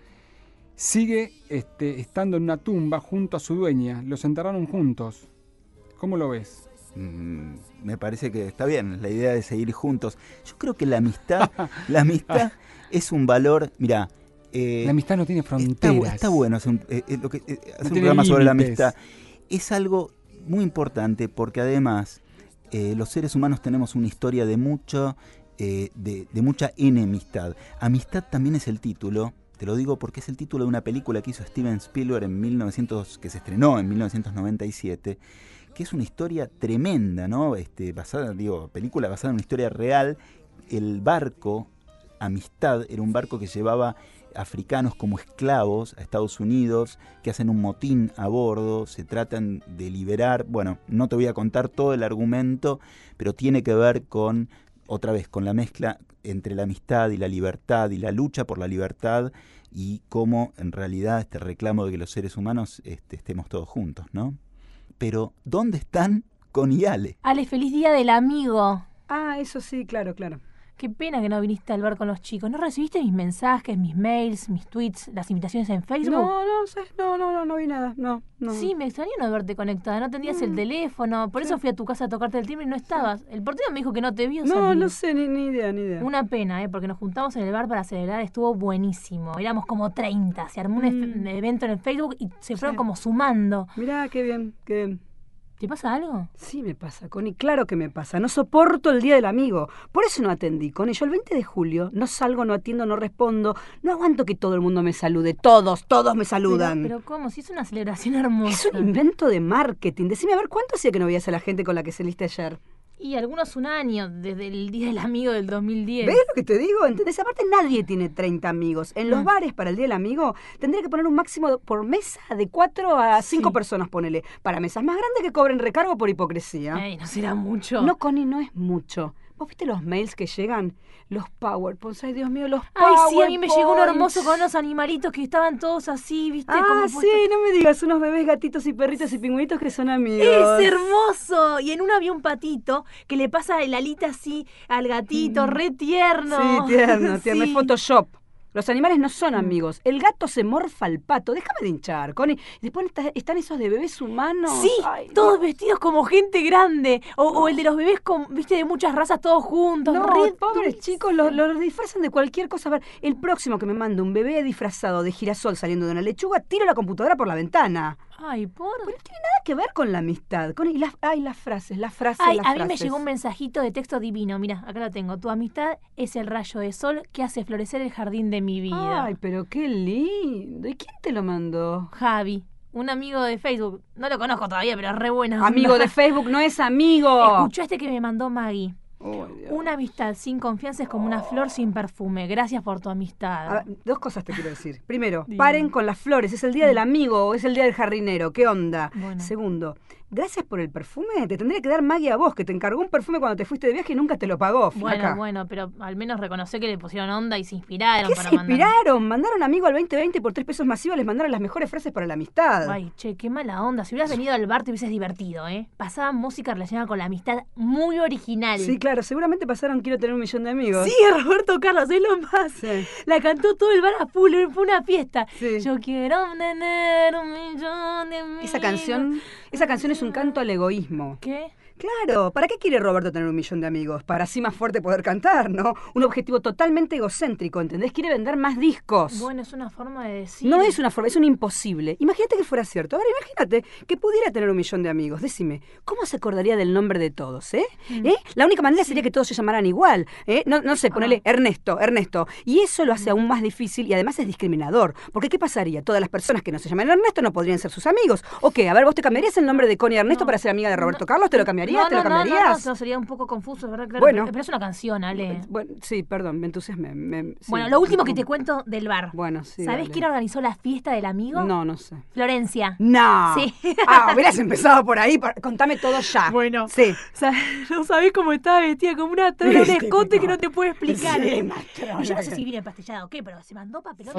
sigue este, estando en una tumba junto a su dueña. Los enterraron juntos. ¿Cómo lo ves? Mm, me parece que está bien la idea de seguir juntos. Yo creo que la amistad, la amistad es un valor. Mira, eh, La amistad no tiene está, fronteras. bu- está bueno hacer un, eh, eh, lo que, eh, hacer un tiene programa sobre la límites. amistad. Es algo muy importante porque además eh, los seres humanos tenemos una historia de mucho, eh, de, de mucha enemistad. Amistad también es el título. Te lo digo porque es el título de una película que hizo Steven Spielberg en mil novecientos, que se estrenó en mil novecientos noventa y siete, que es una historia tremenda, ¿no? Este, basada, digo, película basada en una historia real. El barco Amistad era un barco que llevaba africanos como esclavos a Estados Unidos, que hacen un motín a bordo, se tratan de liberar. Bueno, no te voy a contar todo el argumento, pero tiene que ver con, otra vez, con la mezcla entre la amistad y la libertad y la lucha por la libertad y cómo en realidad este reclamo de que los seres humanos este, estemos todos juntos, ¿no? Pero, ¿dónde están Connie y Ale? Ale, feliz día del amigo. Ah, eso sí, claro, claro. Qué pena que no viniste al bar con los chicos. ¿No recibiste mis mensajes, mis mails, mis tweets, las invitaciones en Facebook? No, no sé, no, no, no, no vi nada, no, no. Sí, me extrañó no verte conectada. No tenías el teléfono. Por eso fui a tu casa a tocarte el timbre y no estabas. El portero me dijo que no te vio No, salir. no sé, ni, ni idea, ni idea. Una pena, ¿eh? Porque nos juntamos en el bar para celebrar. Estuvo buenísimo. Éramos como treinta. Se armó un Mm. efe- evento en el Facebook y se fueron Sí. como sumando. Mirá, qué bien, qué bien. ¿Te pasa algo? Sí me pasa, Connie, claro que me pasa. No soporto el Día del Amigo. Por eso no atendí, Connie. Yo el veinte de julio no salgo, no atiendo, no respondo. No aguanto que todo el mundo me salude. Todos, todos me saludan. Pero, pero ¿cómo? Si es una celebración hermosa. Es un invento de marketing. Decime, a ver, ¿cuánto hacía que no veías a la gente con la que saliste ayer? Y algunos un año, desde el Día del Amigo del dos mil diez. ¿Ves lo que te digo? ¿Entendés? Aparte, nadie tiene treinta amigos. En los Mm. bares para el Día del Amigo tendría que poner un máximo por mesa de cuatro a cinco Sí. personas, ponele. Para mesas más grandes que cobren recargo por hipocresía. Ey, no será mucho. No, Connie, no es mucho. ¿Vos viste los mails que llegan? Los PowerPoints. Ay, Dios mío, los Ay, PowerPoints. sí, a mí me llegó uno hermoso con unos animalitos que estaban todos así, ¿viste? Ah, Como sí, puestos- no me digas, unos bebés gatitos y perritos y pingüinitos que son amigos. ¡Es hermoso! Y en uno había un patito que le pasa el alita así al gatito, re tierno. Sí, tierno, tierno. Es Sí. Photoshop. Los animales no son amigos. El gato se morfa al pato. Déjame de hinchar, Connie. Y después está- están esos de bebés humanos. Sí, Ay, todos no. vestidos como gente grande. O, o el de los bebés, con, viste, de muchas razas, todos juntos. No, re pobres dulce. chicos, los, los disfrazan de cualquier cosa. A ver, el próximo que me mande un bebé disfrazado de girasol saliendo de una lechuga, tiro la computadora por la ventana. Ay, por... Pero no tiene nada que ver con la amistad. Con, y las, ay, las frases, las frases, Ay, las a mí me frases. llegó un mensajito de texto divino. Mira, acá lo tengo. Tu amistad es el rayo de sol que hace florecer el jardín de mi vida. Ay, pero qué lindo. ¿Y quién te lo mandó? Javi, un amigo de Facebook. No lo conozco todavía, pero es re buena onda. Amigo de Facebook no es amigo. Escuchó este que me mandó Maggie. Oh, Dios. Una amistad sin confianza es como una flor sin perfume. Gracias por tu amistad. A ver, dos cosas te quiero decir. Primero, Dime. paren con las flores. ¿Es el día del amigo o es el día del jardinero? ¿Qué onda? Bueno. Segundo, gracias por el perfume. Te tendría que dar Maggie a vos, que te encargó un perfume cuando te fuiste de viaje y nunca te lo pagó. Bueno, flaca. bueno, pero al menos reconocer que le pusieron onda y se inspiraron ¿Qué para se mandar. inspiraron? Mandaron amigo al veinte veinte por tres pesos masivos, les mandaron las mejores frases para la amistad. Ay, che, qué mala onda. Si hubieras venido al bar te hubieses divertido, ¿eh? Pasaban música relacionada con la amistad muy original. Sí, claro, seguramente pasaron Quiero tener un millón de amigos. Sí, Roberto Carlos, es lo más. Sí. La cantó todo el bar a full, fue una fiesta. Sí. Yo quiero tener un millón de amigos. Esa canción, esa canción es un canto al egoísmo. ¿Qué? Claro, ¿para qué quiere Roberto tener un millón de amigos? Para así más fuerte poder cantar, ¿no? Un objetivo totalmente egocéntrico, ¿entendés? Quiere vender más discos. Bueno, es una forma de decir. No es una forma, es un imposible. Imagínate que fuera cierto. Ahora imagínate que pudiera tener un millón de amigos. Decime, ¿cómo se acordaría del nombre de todos, eh? Mm. ¿Eh? La única manera sería que todos se llamaran igual, ¿eh? No, no sé, ponele Ah. Ernesto, Ernesto. Y eso lo hace aún más difícil y además es discriminador. Porque ¿qué pasaría? Todas las personas que no se llaman Ernesto no podrían ser sus amigos. ¿O qué? A ver, ¿vos te cambiarías el nombre de Connie Ernesto No. para ser amiga de Roberto No. Carlos? ¿Te lo cambiarías? No, ¿Te lo no, no, cambiarías? No, no, no, sería un poco confuso, ¿verdad? Claro, Bueno. pero, pero es una canción, Ale. Bueno, sí, perdón, me entusiasmé. me- sí. Bueno, lo último que te cuento del bar. Bueno, sí. ¿Sabés dale. quién organizó la fiesta del amigo? No, no sé. Florencia. No. Sí. Ah, hubieras empezado por ahí. por- Contame todo ya. Bueno. Sí. O sea, no sabés cómo estaba vestida, como una trola, un Sí, escote no. que no te puedo explicar. Sí, matrona. Y yo no sé si viene empastillada o qué, pero se mandó papelón.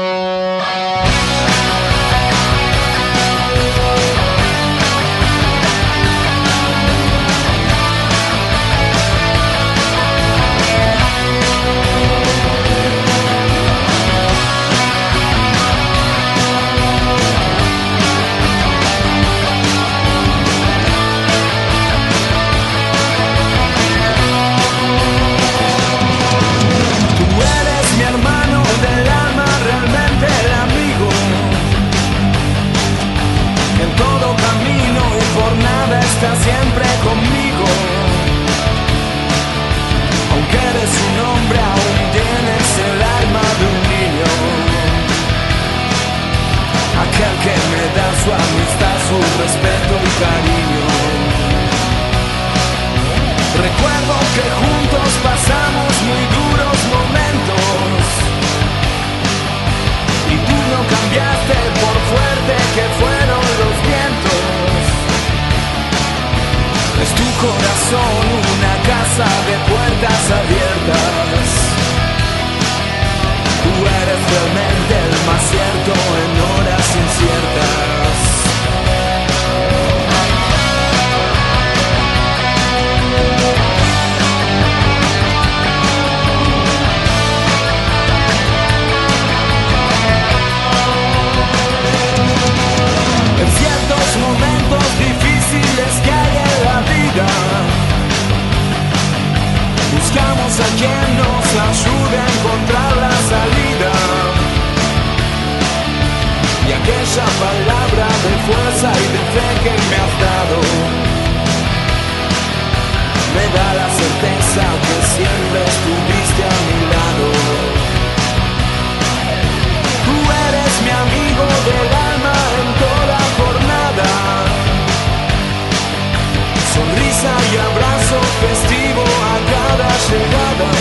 Tú eres mi hermano del alma, realmente el amigo. En todo camino y por nada estás siempre conmigo. Aunque eres un hombre, aún tienes el alma de un niño. Aquel que me da su amistad, su respeto y cariño. Recuerdo que juntos pasamos muy duros momentos y tú no cambiaste por fuerte que fueron los vientos. Es tu corazón una casa de puertas abiertas. Tú eres realmente el más cierto en horas inciertas. En ciertos momentos difíciles que hay en la vida, buscamos a quien nos ayude a encontrar la salida. Y aquella palabra de fuerza y de fe que me has dado me da la certeza que siempre estuviste a mi lado. Tú eres mi amigo del alma en toda jornada. Sonrisa y abrazo festivo a cada llegada.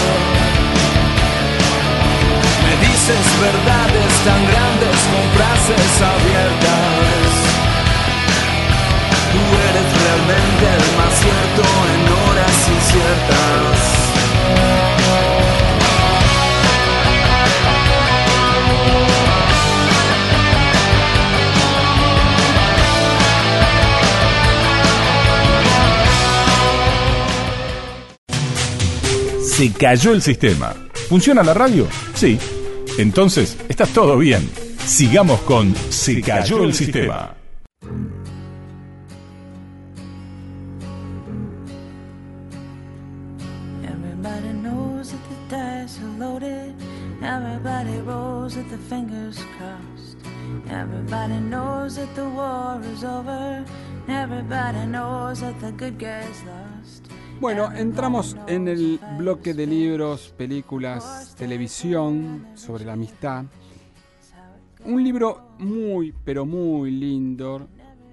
Me dices verdades tan grandes con frases abiertas. Tú eres realmente el más cierto en horas inciertas. Se cayó el sistema. ¿Funciona la radio? Sí. Entonces, está todo bien. Sigamos con Se cayó el sistema. Everybody knows that the dice are loaded. Everybody rolls with the fingers crossed. Everybody knows that the war is over. Everybody knows that the good guy's lost. Bueno, entramos en el bloque de libros, películas, televisión sobre la amistad. Un libro muy, pero muy lindo,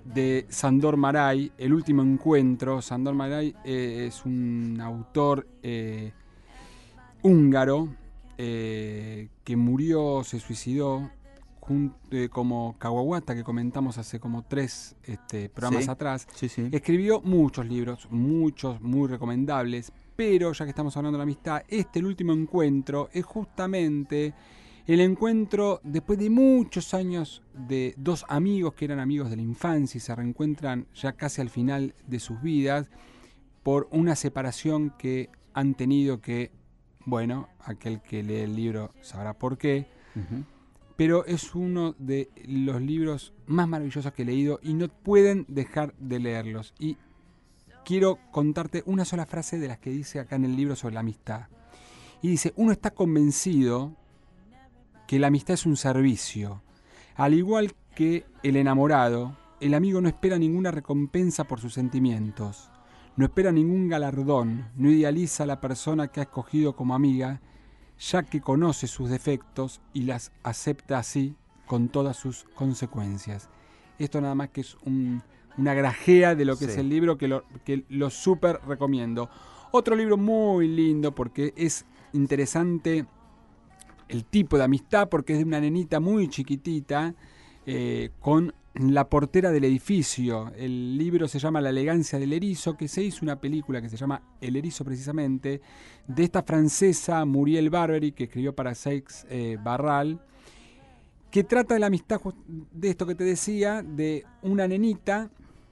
de Sándor Márai, El último encuentro. Sándor Márai eh, es un autor eh, húngaro eh, que murió, se suicidó, junto, eh, como Kawawata, que comentamos hace como tres este, programas sí, atrás. Sí, sí. Escribió muchos libros, muchos muy recomendables, pero ya que estamos hablando de la amistad, este, El último encuentro, es justamente el encuentro después de muchos años de dos amigos que eran amigos de la infancia y se reencuentran ya casi al final de sus vidas por una separación que han tenido que, bueno, aquel que lee el libro sabrá por qué, uh-huh. pero es uno de los libros más maravillosos que he leído y no pueden dejar de leerlos. Y quiero contarte una sola frase de las que dice acá en el libro sobre la amistad. Y dice, uno está convencido que la amistad es un servicio. Al igual que el enamorado, el amigo no espera ninguna recompensa por sus sentimientos, no espera ningún galardón, no idealiza a la persona que ha escogido como amiga, ya que conoce sus defectos y las acepta así con todas sus consecuencias. Esto nada más que es un, una grajea de lo que sí. es el libro, que lo, que lo súper recomiendo. Otro libro muy lindo porque es interesante el tipo de amistad, porque es de una nenita muy chiquitita eh, con la portera del edificio. El libro se llama La elegancia del erizo, que se hizo una película que se llama El erizo precisamente, de esta francesa Muriel Barbery, que escribió para Seix eh, Barral, que trata de la amistad de esto que te decía, de una nenita,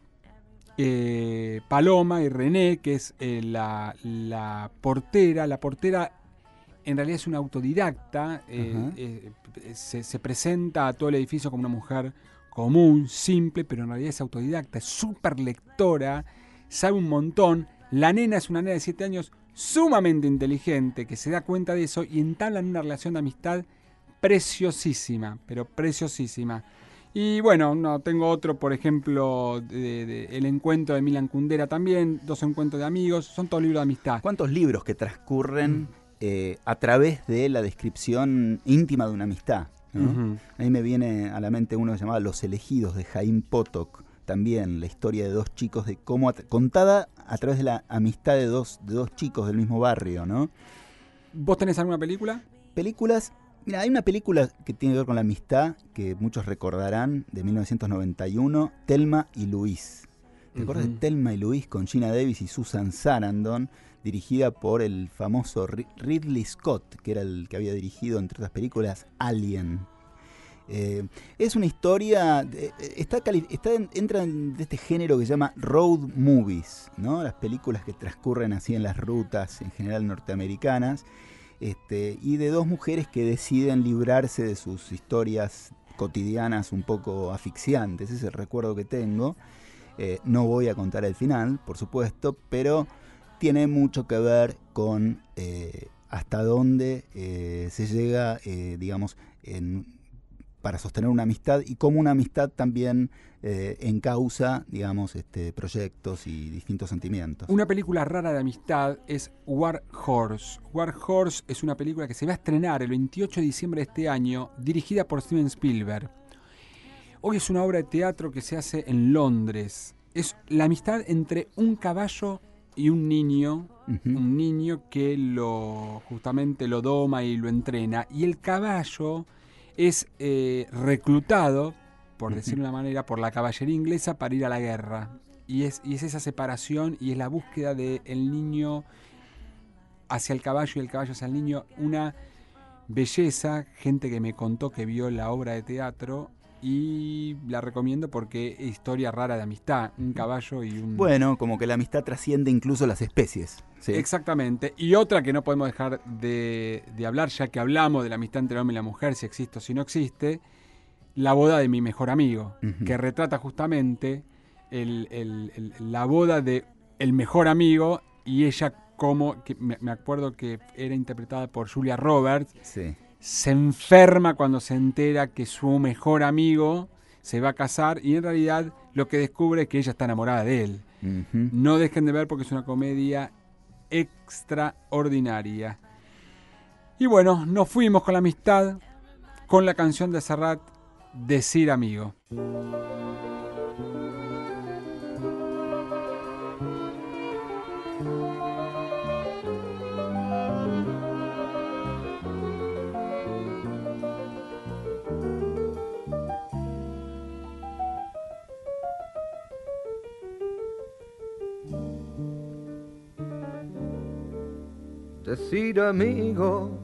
eh, Paloma y René, que es eh, la, la portera, la portera en realidad es una autodidacta, eh, eh, se, se presenta a todo el edificio como una mujer común, simple, pero en realidad es autodidacta, es súper lectora, sabe un montón. La nena es una nena de siete años sumamente inteligente, que se da cuenta de eso y entablan una relación de amistad preciosísima, pero preciosísima. Y bueno, no tengo otro, por ejemplo, de, de, El encuentro de Milan Kundera también, Dos encuentros de amigos, son todos libros de amistad. ¿Cuántos libros que transcurren mm. eh, a través de la descripción íntima de una amistad? ¿no? Uh-huh. A mí me viene a la mente uno que se llamaba Los elegidos, de Jaime Potok, también la historia de dos chicos, de cómo at- contada a través de la amistad de dos, de dos chicos del mismo barrio, ¿no? ¿Vos tenés alguna película? Películas, mira, hay una película que tiene que ver con la amistad, que muchos recordarán, de mil novecientos noventa y uno, Thelma y Louise. ¿Te uh-huh. acuerdas de Thelma y Louise con Gina Davis y Susan Sarandon, dirigida por el famoso Ridley Scott, que era el que había dirigido, entre otras películas, Alien? Eh, es una historia, eh, está, está entra en este género que se llama road movies, ¿no? Las películas que transcurren así en las rutas, en general norteamericanas, este, y de dos mujeres que deciden librarse de sus historias cotidianas un poco asfixiantes. Ese es el recuerdo que tengo. Eh, no voy a contar el final, por supuesto, pero tiene mucho que ver con eh, hasta dónde eh, se llega, eh, digamos, en, para sostener una amistad, y cómo una amistad también eh, encausa, digamos, este, proyectos y distintos sentimientos. Una película rara de amistad es War Horse. War Horse es una película que se va a estrenar el veintiocho de diciembre de este año, dirigida por Steven Spielberg. Hoy es una obra de teatro que se hace en Londres. Es la amistad entre un caballo y un niño, uh-huh. un niño que lo justamente lo doma y lo entrena. Y el caballo es eh, reclutado, por uh-huh. decirlo de una manera, por la caballería inglesa para ir a la guerra. Y es, y es esa separación y es la búsqueda del niño hacia el caballo y el caballo hacia el niño. Una belleza, gente que me contó que vio la obra de teatro, y la recomiendo porque es historia rara de amistad, un caballo y un... Bueno, como que la amistad trasciende incluso las especies. ¿sí? Exactamente. Y otra que no podemos dejar de, de hablar, ya que hablamos de la amistad entre el hombre y la mujer, si existe o si no existe, La boda de mi mejor amigo, uh-huh. que retrata justamente el, el, el, la boda de el mejor amigo, y ella como, que me, me acuerdo que era interpretada por Julia Roberts, sí. se enferma cuando se entera que su mejor amigo se va a casar, y en realidad lo que descubre es que ella está enamorada de él. Uh-huh. No dejen de ver porque es una comedia extraordinaria. Y bueno, nos fuimos con la amistad, con la canción de Serrat, Decir Amigo. Decir amigo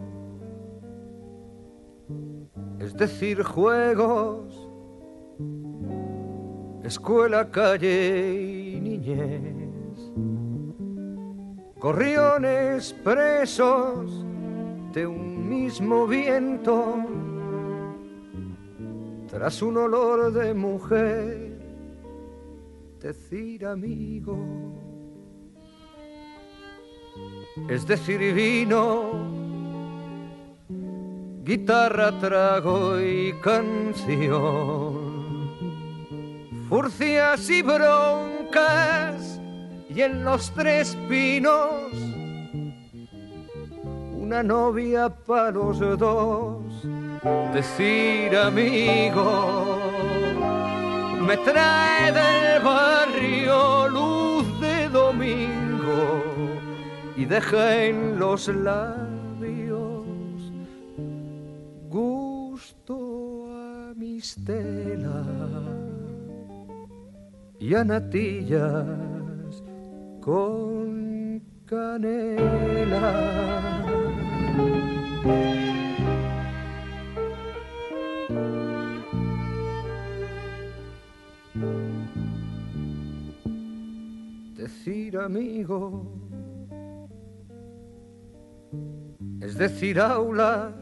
es decir juegos, escuela, calle y niñez, gorriones presos de un mismo viento, tras un olor de mujer. Decir amigo es decir vino, guitarra, trago y canción, furcias y broncas, y en los tres pinos una novia para los dos. Decir amigo me trae del barrio luz de domingo y deja en los labios gusto a mistela y a natillas con canela. Decir amigo es decir aula,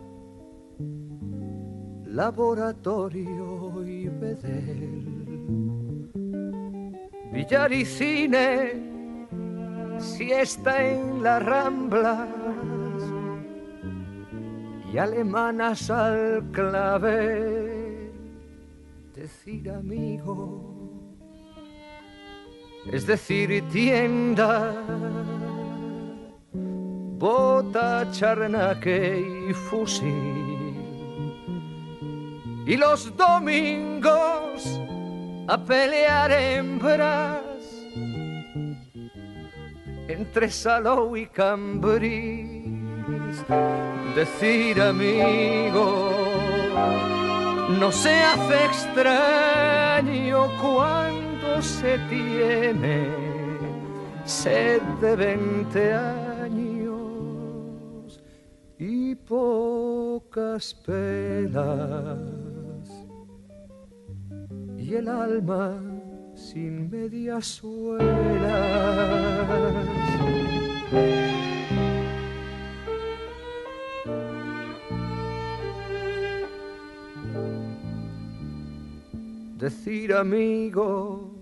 laboratorio y bedel, billar y cine, siesta en las Ramblas y alemanas al clavel. Decir amigo es decir tienda, bota, charnaque y fusil, y los domingos a pelear hembras entre Salou y Cambrils. Decir amigo no se hace extraño cuando se tiene sed de veinte años y pocas pelas, y el alma sin medias suelas. Decir amigo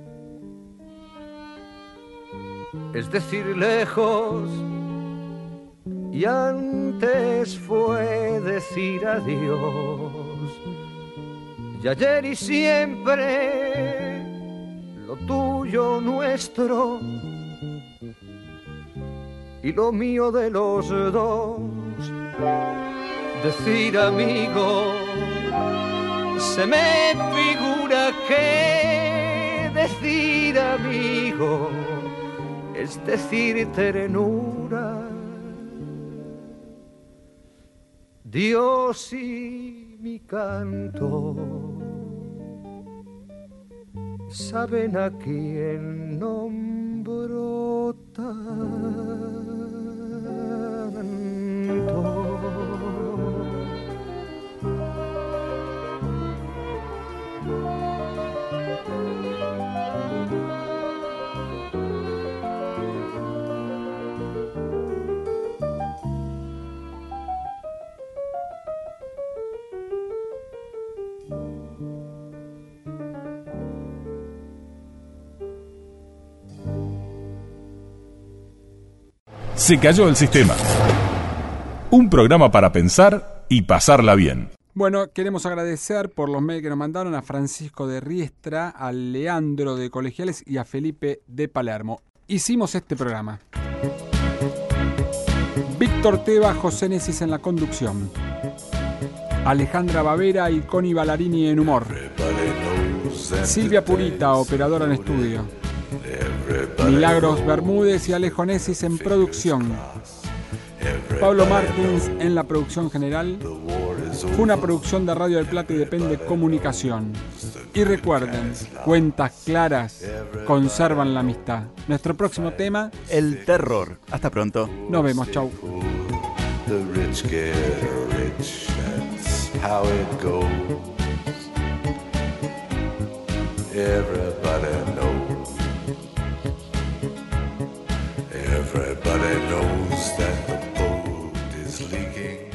es decir lejos, y antes fue decir adiós, y ayer y siempre lo tuyo nuestro y lo mío de los dos. Decir amigo se me figura que decir amigo es decir ternura. Dios y mi canto saben a quién nombro tanto. Se cayó el sistema. Un programa para pensar y pasarla bien. Bueno, queremos agradecer por los mails que nos mandaron a Francisco de Riestra, a Leandro de Colegiales y a Felipe de Palermo. Hicimos este programa. Víctor Teba, José Nesis en la conducción. Alejandra Bavera y Connie Ballarini en humor. Silvia Purita, operadora en estudio. Milagros Bermúdez y Alejo Nesis en producción. Pablo Martins en la producción general. Fue una producción de Radio del Plata y Depende Comunicación. Y recuerden, cuentas claras conservan la amistad. Nuestro próximo tema, el terror. Hasta pronto. Nos vemos, chau. The rich get rich, that's how it goes. Everybody knows. Everybody knows that the boat is leaking.